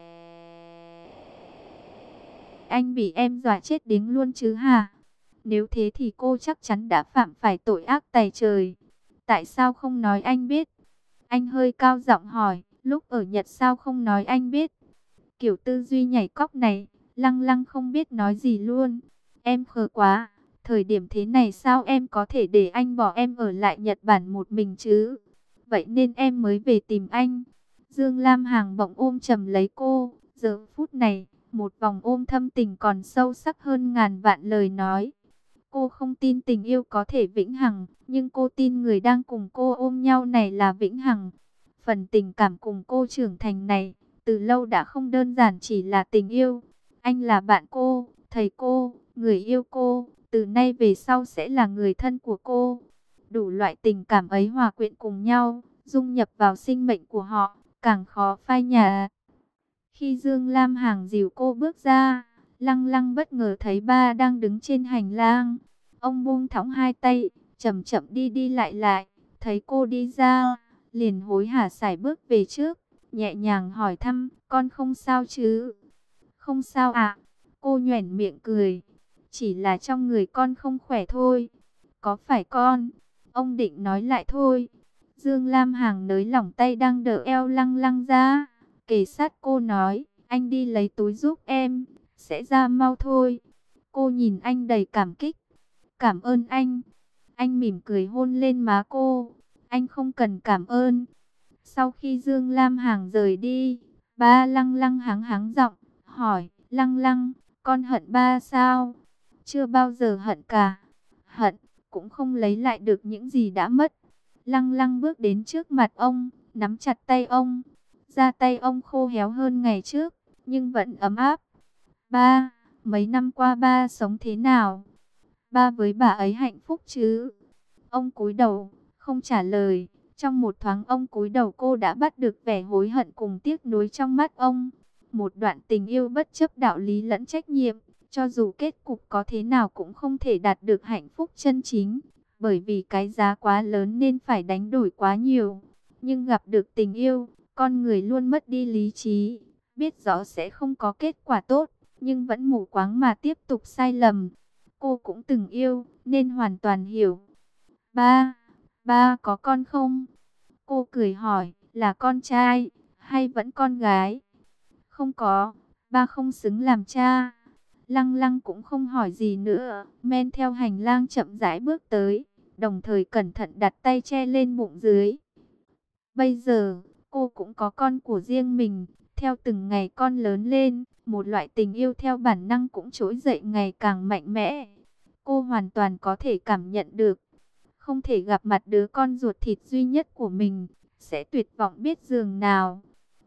anh bị em dọa chết điếng luôn chứ hả? Nếu thế thì cô chắc chắn đã phạm phải tội ác tày trời. Tại sao không nói anh biết? Anh hơi cao giọng hỏi, lúc ở Nhật sao không nói anh biết? Kiểu tư duy nhảy cóc này, Lăng Lăng không biết nói gì luôn. Em khờ quá, thời điểm thế này sao em có thể để anh bỏ em ở lại Nhật Bản một mình chứ? Vậy nên em mới về tìm anh. Dương Lam Hằng bỗng ôm chầm lấy cô. Giờ phút này, một vòng ôm thâm tình còn sâu sắc hơn ngàn vạn lời nói. Cô không tin tình yêu có thể vĩnh hằng, nhưng cô tin người đang cùng cô ôm nhau này là vĩnh hằng. Phần tình cảm cùng cô trưởng thành này, từ lâu đã không đơn giản chỉ là tình yêu. Anh là bạn cô, thầy cô, người yêu cô, từ nay về sau sẽ là người thân của cô. Đủ loại tình cảm ấy hòa quyện cùng nhau, dung nhập vào sinh mệnh của họ, càng khó phai nhạt. Khi Dương Lam Hằng dìu cô bước ra, Lăng Lăng bất ngờ thấy ba đang đứng trên hành lang. Ông buông thõng hai tay, chậm chậm đi đi lại lại, thấy cô đi ra, liền hối hả sải bước về trước, nhẹ nhàng hỏi thăm, con không sao chứ? Không sao ạ. Cô nhoẻn miệng cười. Chỉ là trong người con không khỏe thôi. Có phải con? Ông định nói lại thôi. Dương Lam Hằng nới lỏng tay đang đỡ eo Lăng Lăng ra, kề sát cô nói, anh đi lấy túi giúp em, sẽ ra mau thôi. Cô nhìn anh đầy cảm kích. Cảm ơn anh. Anh mỉm cười hôn lên má cô. Anh không cần cảm ơn. Sau khi Dương Lam Hằng rời đi, ba Lăng Lăng hắng hắng giọng, hỏi, Lăng Lăng, con hận ba sao? Chưa bao giờ hận cả. Hận, cũng không lấy lại được những gì đã mất. Lăng Lăng bước đến trước mặt ông, nắm chặt tay ông. Da tay ông khô héo hơn ngày trước, nhưng vẫn ấm áp. Ba, mấy năm qua ba sống thế nào? Ba với bà ấy hạnh phúc chứ? Ông cúi đầu, không trả lời. Trong một thoáng ông cúi đầu, cô đã bắt được vẻ hối hận cùng tiếc nuối trong mắt ông. Một đoạn tình yêu bất chấp đạo lý lẫn trách nhiệm, cho dù kết cục có thế nào cũng không thể đạt được hạnh phúc chân chính. Bởi vì cái giá quá lớn nên phải đánh đổi quá nhiều. Nhưng gặp được tình yêu, con người luôn mất đi lý trí. Biết rõ sẽ không có kết quả tốt, nhưng vẫn mù quáng mà tiếp tục sai lầm. Cô cũng từng yêu, nên hoàn toàn hiểu. Ba, ba có con không? Cô cười hỏi, là con trai, hay vẫn con gái? Không có, ba không xứng làm cha. Lăng Lăng cũng không hỏi gì nữa, men theo hành lang chậm rãi bước tới, đồng thời cẩn thận đặt tay che lên bụng dưới. Bây giờ, cô cũng có con của riêng mình, theo từng ngày con lớn lên, một loại tình yêu theo bản năng cũng trỗi dậy ngày càng mạnh mẽ. Cô hoàn toàn có thể cảm nhận được, không thể gặp mặt đứa con ruột thịt duy nhất của mình, sẽ tuyệt vọng biết dường nào.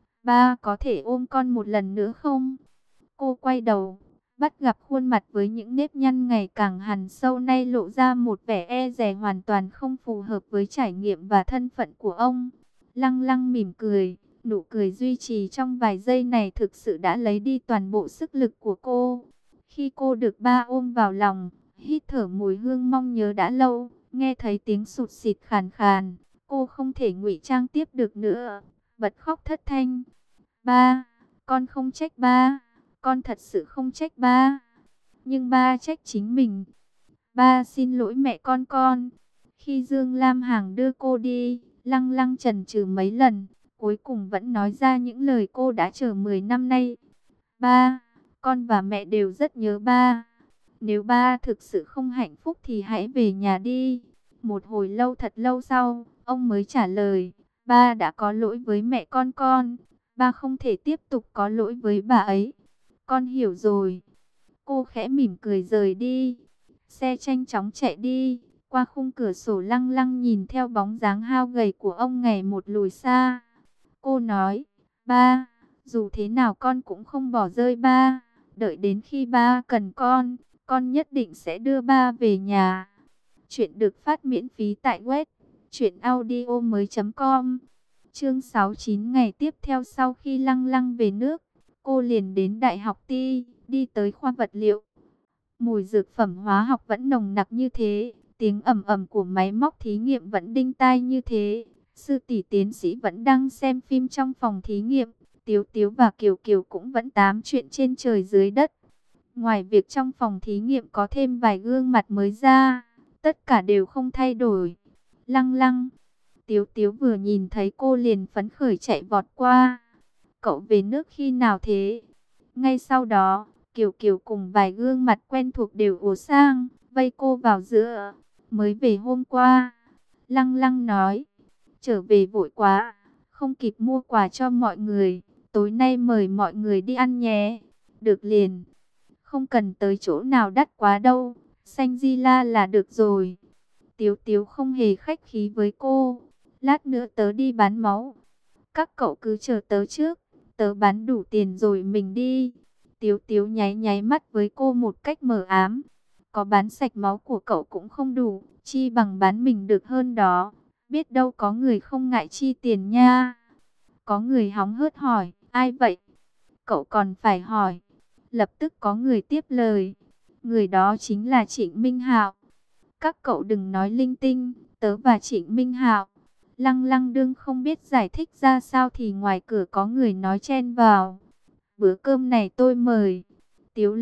Ba có thể ôm con một lần nữa không? Cô quay đầu, bắt gặp khuôn mặt với những nếp nhăn ngày càng hằn sâu nay lộ ra một vẻ e dè hoàn toàn không phù hợp với trải nghiệm và thân phận của ông. Lăng Lăng mỉm cười, nụ cười duy trì trong vài giây này thực sự đã lấy đi toàn bộ sức lực của cô. Khi cô được ba ôm vào lòng, hít thở mùi hương mong nhớ đã lâu, nghe thấy tiếng sụt sịt khàn khàn, cô không thể ngụy trang tiếp được nữa, bật khóc thất thanh. Ba, con không trách ba, con thật sự không trách ba, nhưng ba trách chính mình. Ba xin lỗi mẹ con con. Khi Dương Lam Hằng đưa cô đi, Lăng Lăng chần chừ mấy lần, cuối cùng vẫn nói ra những lời cô đã chờ mười năm nay. Ba, con và mẹ đều rất nhớ ba. Nếu ba thực sự không hạnh phúc thì hãy về nhà đi. Một hồi lâu thật lâu sau, ông mới trả lời, ba đã có lỗi với mẹ con con. Ba không thể tiếp tục có lỗi với bà ấy. Con hiểu rồi. Cô khẽ mỉm cười rời đi. Xe nhanh chóng chạy đi. Qua khung cửa sổ Lăng Lăng nhìn theo bóng dáng hao gầy của ông ngày một lùi xa. Cô nói, ba, dù thế nào con cũng không bỏ rơi ba. Đợi đến khi ba cần con, con nhất định sẽ đưa ba về nhà. Chuyện được phát miễn phí tại web truyện audio mới chấm com. Chương sáu mươi chín ngày tiếp theo sau khi Lăng Lăng về nước, cô liền đến Đại học Ti, đi tới khoa vật liệu. Mùi dược phẩm hóa học vẫn nồng nặc như thế, tiếng ầm ầm của máy móc thí nghiệm vẫn đinh tai như thế. Sư tỷ tiến sĩ vẫn đang xem phim trong phòng thí nghiệm, Tiếu Tiếu và Kiều Kiều cũng vẫn tám chuyện trên trời dưới đất. Ngoài việc trong phòng thí nghiệm có thêm vài gương mặt mới ra, tất cả đều không thay đổi. Lăng Lăng, Tiếu Tiếu vừa nhìn thấy cô liền phấn khởi chạy vọt qua. Cậu về nước khi nào thế? Ngay sau đó, Kiều Kiều cùng vài gương mặt quen thuộc đều ùa sang, vây cô vào giữa. Mới về hôm qua. Lăng Lăng nói, trở về vội quá, không kịp mua quà cho mọi người. Tối nay mời mọi người đi ăn nhé. Được liền, không cần tới chỗ nào đắt quá đâu, xanh di la là được rồi. Tiếu Tiếu không hề khách khí với cô. Lát nữa tớ đi bán máu, các cậu cứ chờ tớ trước, tớ bán đủ tiền rồi mình đi. Tiếu Tiếu nháy nháy mắt với cô một cách mờ ám. Có bán sạch máu của cậu cũng không đủ, chi bằng bán mình được hơn đó. Biết đâu có người không ngại chi tiền nha. Có người hóng hớt hỏi, ai vậy? Cậu còn phải hỏi. Lập tức có người tiếp lời. Người đó chính là Trịnh Minh Hạo. Các cậu đừng nói linh tinh, tớ và Trịnh Minh Hạo. Lăng Lăng đương không biết giải thích ra sao thì ngoài cửa có người nói chen vào. Bữa cơm này tôi mời. Tiếu Lệ,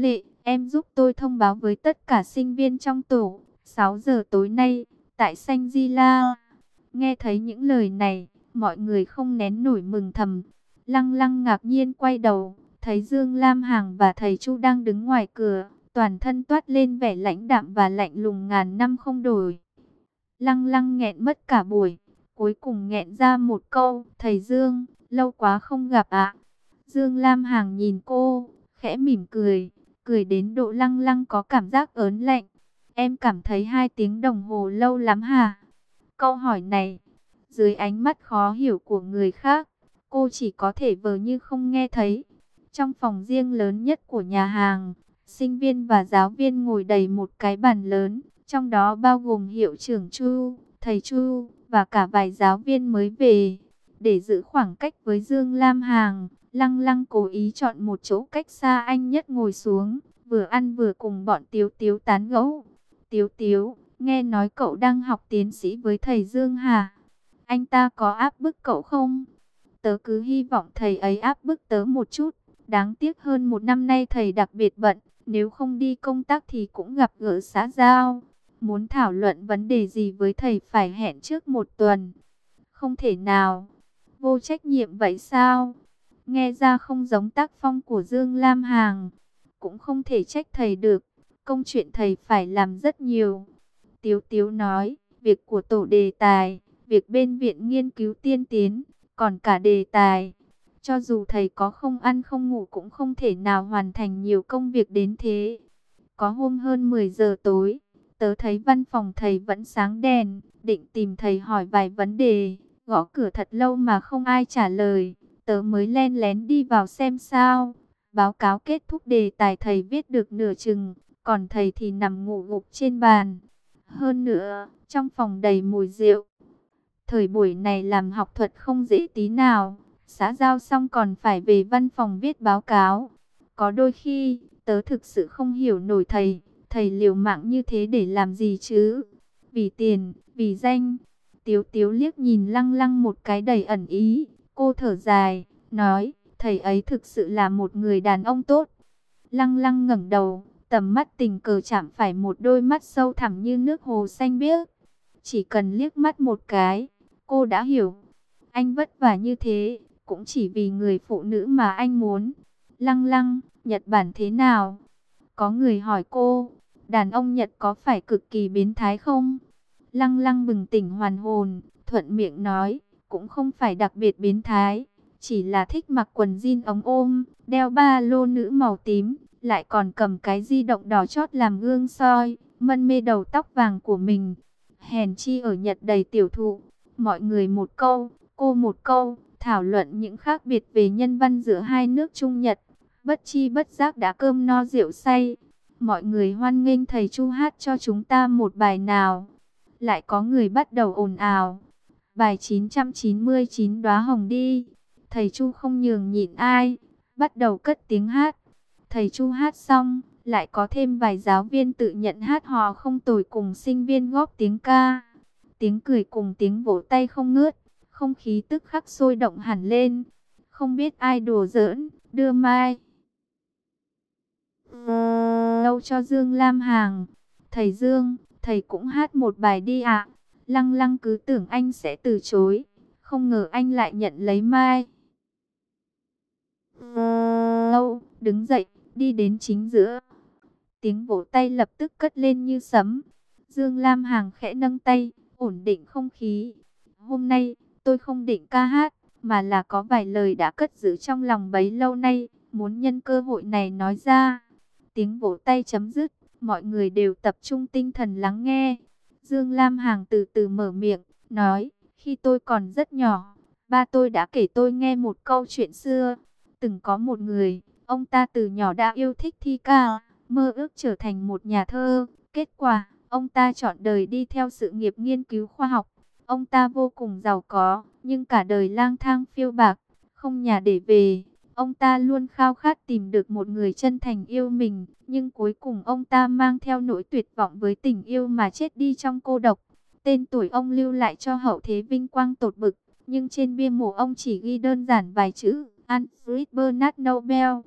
Em giúp tôi thông báo với tất cả sinh viên trong tổ, sáu giờ tối nay, tại Sanh Di La. Nghe thấy những lời này, mọi người không nén nổi mừng thầm. Lăng Lăng ngạc nhiên quay đầu, thấy Dương Lam Hằng và thầy Chu đang đứng ngoài cửa, toàn thân toát lên vẻ lãnh đạm và lạnh lùng ngàn năm không đổi. Lăng Lăng nghẹn mất cả buổi, cuối cùng nghẹn ra một câu, thầy Dương, lâu quá không gặp ạ. Dương Lam Hằng nhìn cô, khẽ mỉm cười, cười đến độ Lăng Lăng có cảm giác ớn lạnh. Em cảm thấy hai tiếng đồng hồ lâu lắm hả? Câu hỏi này, dưới ánh mắt khó hiểu của người khác, cô chỉ có thể vờ như không nghe thấy. Trong phòng riêng lớn nhất của nhà hàng, sinh viên và giáo viên ngồi đầy một cái bàn lớn, trong đó bao gồm hiệu trưởng Chu, thầy Chu và cả vài giáo viên mới về. Để giữ khoảng cách với Dương Lam Hằng, Lăng Lăng cố ý chọn một chỗ cách xa anh nhất ngồi xuống, vừa ăn vừa cùng bọn Tiếu Tiếu tán gẫu. Tiếu Tiếu, nghe nói cậu đang học tiến sĩ với thầy Dương hả? Anh ta có áp bức cậu không? Tớ cứ hy vọng thầy ấy áp bức tớ một chút. Đáng tiếc hơn một năm nay thầy đặc biệt bận, nếu không đi công tác thì cũng gặp gỡ xã giao. Muốn thảo luận vấn đề gì với thầy phải hẹn trước một tuần. Không thể nào. Vô trách nhiệm vậy sao? Nghe ra không giống tác phong của Dương Lam Hằng. Cũng không thể trách thầy được. Công chuyện thầy phải làm rất nhiều. Tiếu Tiếu nói, việc của tổ đề tài, việc bên viện nghiên cứu tiên tiến, còn cả đề tài. Cho dù thầy có không ăn không ngủ cũng không thể nào hoàn thành nhiều công việc đến thế. Có hôm hơn mười giờ tối, tớ thấy văn phòng thầy vẫn sáng đèn, định tìm thầy hỏi vài vấn đề, gõ cửa thật lâu mà không ai trả lời. Tớ mới len lén đi vào xem sao. Báo cáo kết thúc đề tài thầy viết được nửa chừng, còn thầy thì nằm ngủ gục trên bàn. Hơn nữa, trong phòng đầy mùi rượu. Thời buổi này làm học thuật không dễ tí nào. Xã giao xong còn phải về văn phòng viết báo cáo. Có đôi khi, tớ thực sự không hiểu nổi thầy. Thầy liều mạng như thế để làm gì chứ? Vì tiền, vì danh. Tiếu Tiếu liếc nhìn Lăng Lăng một cái đầy ẩn ý. Cô thở dài, nói, thầy ấy thực sự là một người đàn ông tốt. Lăng Lăng ngẩng đầu, tầm mắt tình cờ chạm phải một đôi mắt sâu thẳm như nước hồ xanh biếc. Chỉ cần liếc mắt một cái, cô đã hiểu. Anh vất vả như thế, cũng chỉ vì người phụ nữ mà anh muốn. Lăng Lăng, Nhật Bản thế nào? Có người hỏi cô, đàn ông Nhật có phải cực kỳ biến thái không? Lăng Lăng bừng tỉnh hoàn hồn, thuận miệng nói, cũng không phải đặc biệt biến thái. Chỉ là thích mặc quần jean ống ôm, đeo ba lô nữ màu tím, lại còn cầm cái di động đỏ chót làm gương soi, mân mê đầu tóc vàng của mình. Hèn chi ở Nhật đầy tiểu thụ, mọi người một câu, cô một câu, thảo luận những khác biệt về nhân văn giữa hai nước Trung Nhật. Bất chi bất giác đã cơm no rượu say. Mọi người hoan nghênh thầy Chu hát cho chúng ta một bài nào. Lại có người bắt đầu ồn ào. Bài chín trăm chín mươi chín đóa hồng đi. Thầy Chu không nhường nhịn ai, bắt đầu cất tiếng hát. Thầy Chu hát xong, lại có thêm vài giáo viên tự nhận hát hò không tồi cùng sinh viên góp tiếng ca. Tiếng cười cùng tiếng vỗ tay không ngớt, không khí tức khắc sôi động hẳn lên. Không biết ai đùa giỡn, đưa mai lâu cho Dương Lam Hằng. Thầy Dương, thầy cũng hát một bài đi ạ. Lăng Lăng cứ tưởng anh sẽ từ chối, không ngờ anh lại nhận lấy mai lâu, đứng dậy, đi đến chính giữa. Tiếng vỗ tay lập tức cất lên như sấm. Dương Lam Hằng khẽ nâng tay, ổn định không khí. Hôm nay, tôi không định ca hát, mà là có vài lời đã cất giữ trong lòng bấy lâu nay, muốn nhân cơ hội này nói ra. Tiếng vỗ tay chấm dứt, mọi người đều tập trung tinh thần lắng nghe. Dương Lam Hằng từ từ mở miệng, nói, khi tôi còn rất nhỏ, ba tôi đã kể tôi nghe một câu chuyện xưa. Từng có một người, ông ta từ nhỏ đã yêu thích thi ca, mơ ước trở thành một nhà thơ. Kết quả, ông ta chọn đời đi theo sự nghiệp nghiên cứu khoa học. Ông ta vô cùng giàu có, nhưng cả đời lang thang phiêu bạc, không nhà để về. Ông ta luôn khao khát tìm được một người chân thành yêu mình, nhưng cuối cùng ông ta mang theo nỗi tuyệt vọng với tình yêu mà chết đi trong cô độc. Tên tuổi ông lưu lại cho hậu thế vinh quang tột bực, nhưng trên bia mộ ông chỉ ghi đơn giản vài chữ, Alfred Bernard Nobel.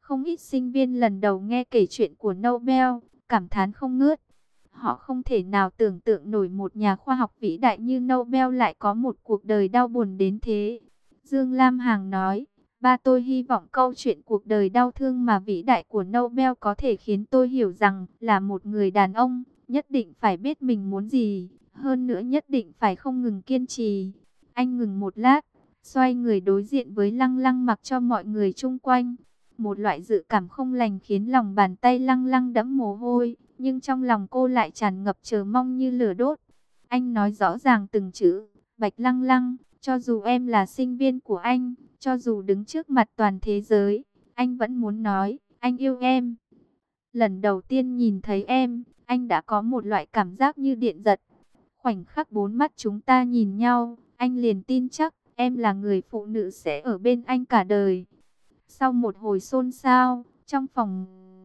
Không ít sinh viên lần đầu nghe kể chuyện của Nobel, cảm thán không ngớt. Họ không thể nào tưởng tượng nổi một nhà khoa học vĩ đại như Nobel lại có một cuộc đời đau buồn đến thế. Dương Lam Hằng nói, ba tôi hy vọng câu chuyện cuộc đời đau thương mà vĩ đại của Nobel có thể khiến tôi hiểu rằng là một người đàn ông, nhất định phải biết mình muốn gì, hơn nữa nhất định phải không ngừng kiên trì. Anh ngừng một lát, xoay người đối diện với Lăng Lăng mặc cho mọi người chung quanh. Một loại dự cảm không lành khiến lòng bàn tay Lăng Lăng đẫm mồ hôi, nhưng trong lòng cô lại tràn ngập chờ mong như lửa đốt. Anh nói rõ ràng từng chữ, Bạch Lăng Lăng, cho dù em là sinh viên của anh, cho dù đứng trước mặt toàn thế giới, anh vẫn muốn nói, anh yêu em. Lần đầu tiên nhìn thấy em, anh đã có một loại cảm giác như điện giật. Khoảnh khắc bốn mắt chúng ta nhìn nhau, anh liền tin chắc, em là người phụ nữ sẽ ở bên anh cả đời. Sau một hồi xôn xao, trong phòng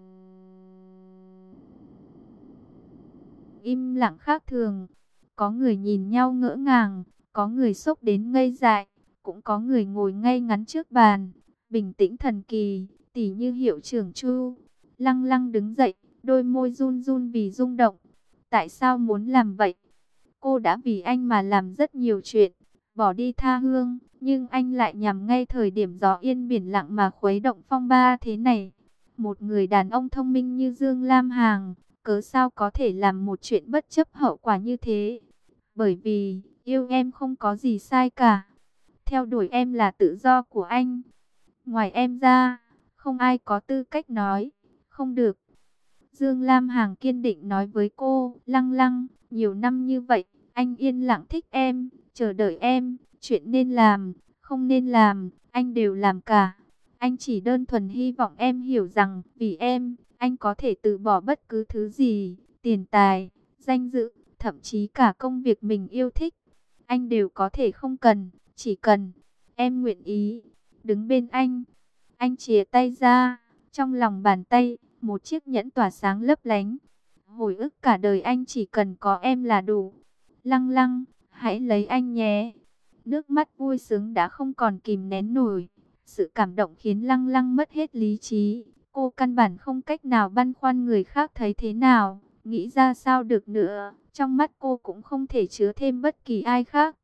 im lặng khác thường, có người nhìn nhau ngỡ ngàng, có người sốc đến ngây dại, cũng có người ngồi ngay ngắn trước bàn, bình tĩnh thần kỳ, tỉ như hiệu trưởng Chu. Lăng Lăng đứng dậy, đôi môi run run vì rung động. Tại sao muốn làm vậy? Cô đã vì anh mà làm rất nhiều chuyện, bỏ đi tha hương, nhưng anh lại nhằm ngay thời điểm gió yên biển lặng mà khuấy động phong ba thế này. Một người đàn ông thông minh như Dương Lam Hằng, cớ sao có thể làm một chuyện bất chấp hậu quả như thế? Bởi vì, yêu em không có gì sai cả. Theo đuổi em là tự do của anh. Ngoài em ra, không ai có tư cách nói, không được. Dương Lam Hằng kiên định nói với cô, Lăng Lăng, nhiều năm như vậy, anh yên lặng thích em, chờ đợi em, chuyện nên làm, không nên làm, anh đều làm cả. Anh chỉ đơn thuần hy vọng em hiểu rằng, vì em, anh có thể từ bỏ bất cứ thứ gì, tiền tài, danh dự, thậm chí cả công việc mình yêu thích. Anh đều có thể không cần, chỉ cần em nguyện ý, đứng bên anh. Anh chìa tay ra, trong lòng bàn tay, một chiếc nhẫn tỏa sáng lấp lánh. Hồi ức cả đời anh chỉ cần có em là đủ. Lăng Lăng, hãy lấy anh nhé. Nước mắt vui sướng đã không còn kìm nén nổi. Sự cảm động khiến Lăng Lăng mất hết lý trí. Cô căn bản không cách nào băn khoăn người khác thấy thế nào, nghĩ ra sao được nữa. Trong mắt cô cũng không thể chứa thêm bất kỳ ai khác.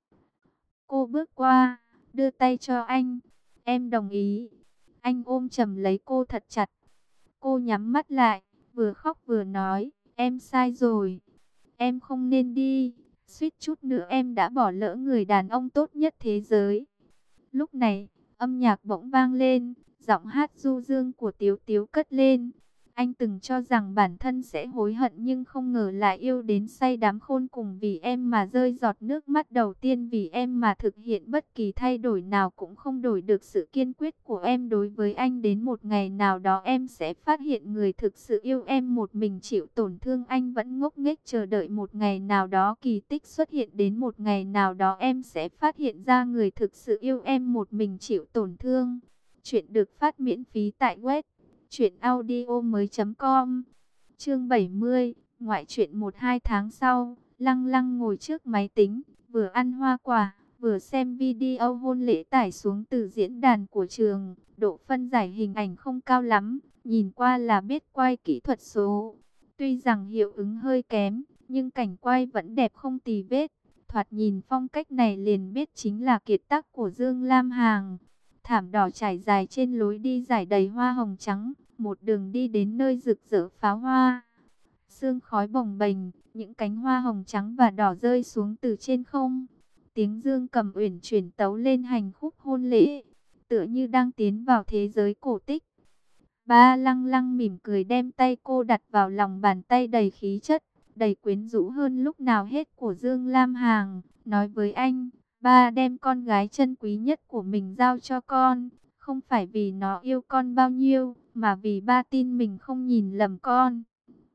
Cô bước qua, đưa tay cho anh. Em đồng ý. Anh ôm chầm lấy cô thật chặt. Cô nhắm mắt lại, vừa khóc vừa nói, em sai rồi. Em không nên đi, suýt chút nữa em đã bỏ lỡ người đàn ông tốt nhất thế giới. Lúc này, âm nhạc bỗng vang lên, giọng hát du dương của Tiếu Tiếu cất lên. Anh từng cho rằng bản thân sẽ hối hận nhưng không ngờ lại yêu đến say đắm khôn cùng, vì em mà rơi giọt nước mắt đầu tiên, vì em mà thực hiện bất kỳ thay đổi nào cũng không đổi được sự kiên quyết của em đối với anh. Đến một ngày nào đó em sẽ phát hiện người thực sự yêu em một mình chịu tổn thương. Anh vẫn ngốc nghếch chờ đợi một ngày nào đó kỳ tích xuất hiện, đến một ngày nào đó em sẽ phát hiện ra người thực sự yêu em một mình chịu tổn thương. Chuyện được phát miễn phí tại web truyện audio mới chấm com. Chương bảy mươi, ngoại truyện. Một hai tháng sau, Lăng Lăng ngồi trước máy tính, vừa ăn hoa quả, vừa xem video hôn lễ tải xuống từ diễn đàn của trường. Độ phân giải hình ảnh không cao lắm, nhìn qua là biết quay kỹ thuật số. Tuy rằng hiệu ứng hơi kém, nhưng cảnh quay vẫn đẹp không tì vết. Thoạt nhìn phong cách này liền biết chính là kiệt tác của Dương Lam Hằng. Thảm đỏ trải dài trên lối đi rải đầy hoa hồng trắng, một đường đi đến nơi rực rỡ pháo hoa. Sương khói bồng bềnh, những cánh hoa hồng trắng và đỏ rơi xuống từ trên không. Tiếng dương cầm uyển chuyển tấu lên hành khúc hôn lễ, tựa như đang tiến vào thế giới cổ tích. Ba Lăng Lăng mỉm cười đem tay cô đặt vào lòng bàn tay đầy khí chất, đầy quyến rũ hơn lúc nào hết của Dương Lam Hằng, nói với anh, ba đem con gái chân quý nhất của mình giao cho con, không phải vì nó yêu con bao nhiêu, mà vì ba tin mình không nhìn lầm con.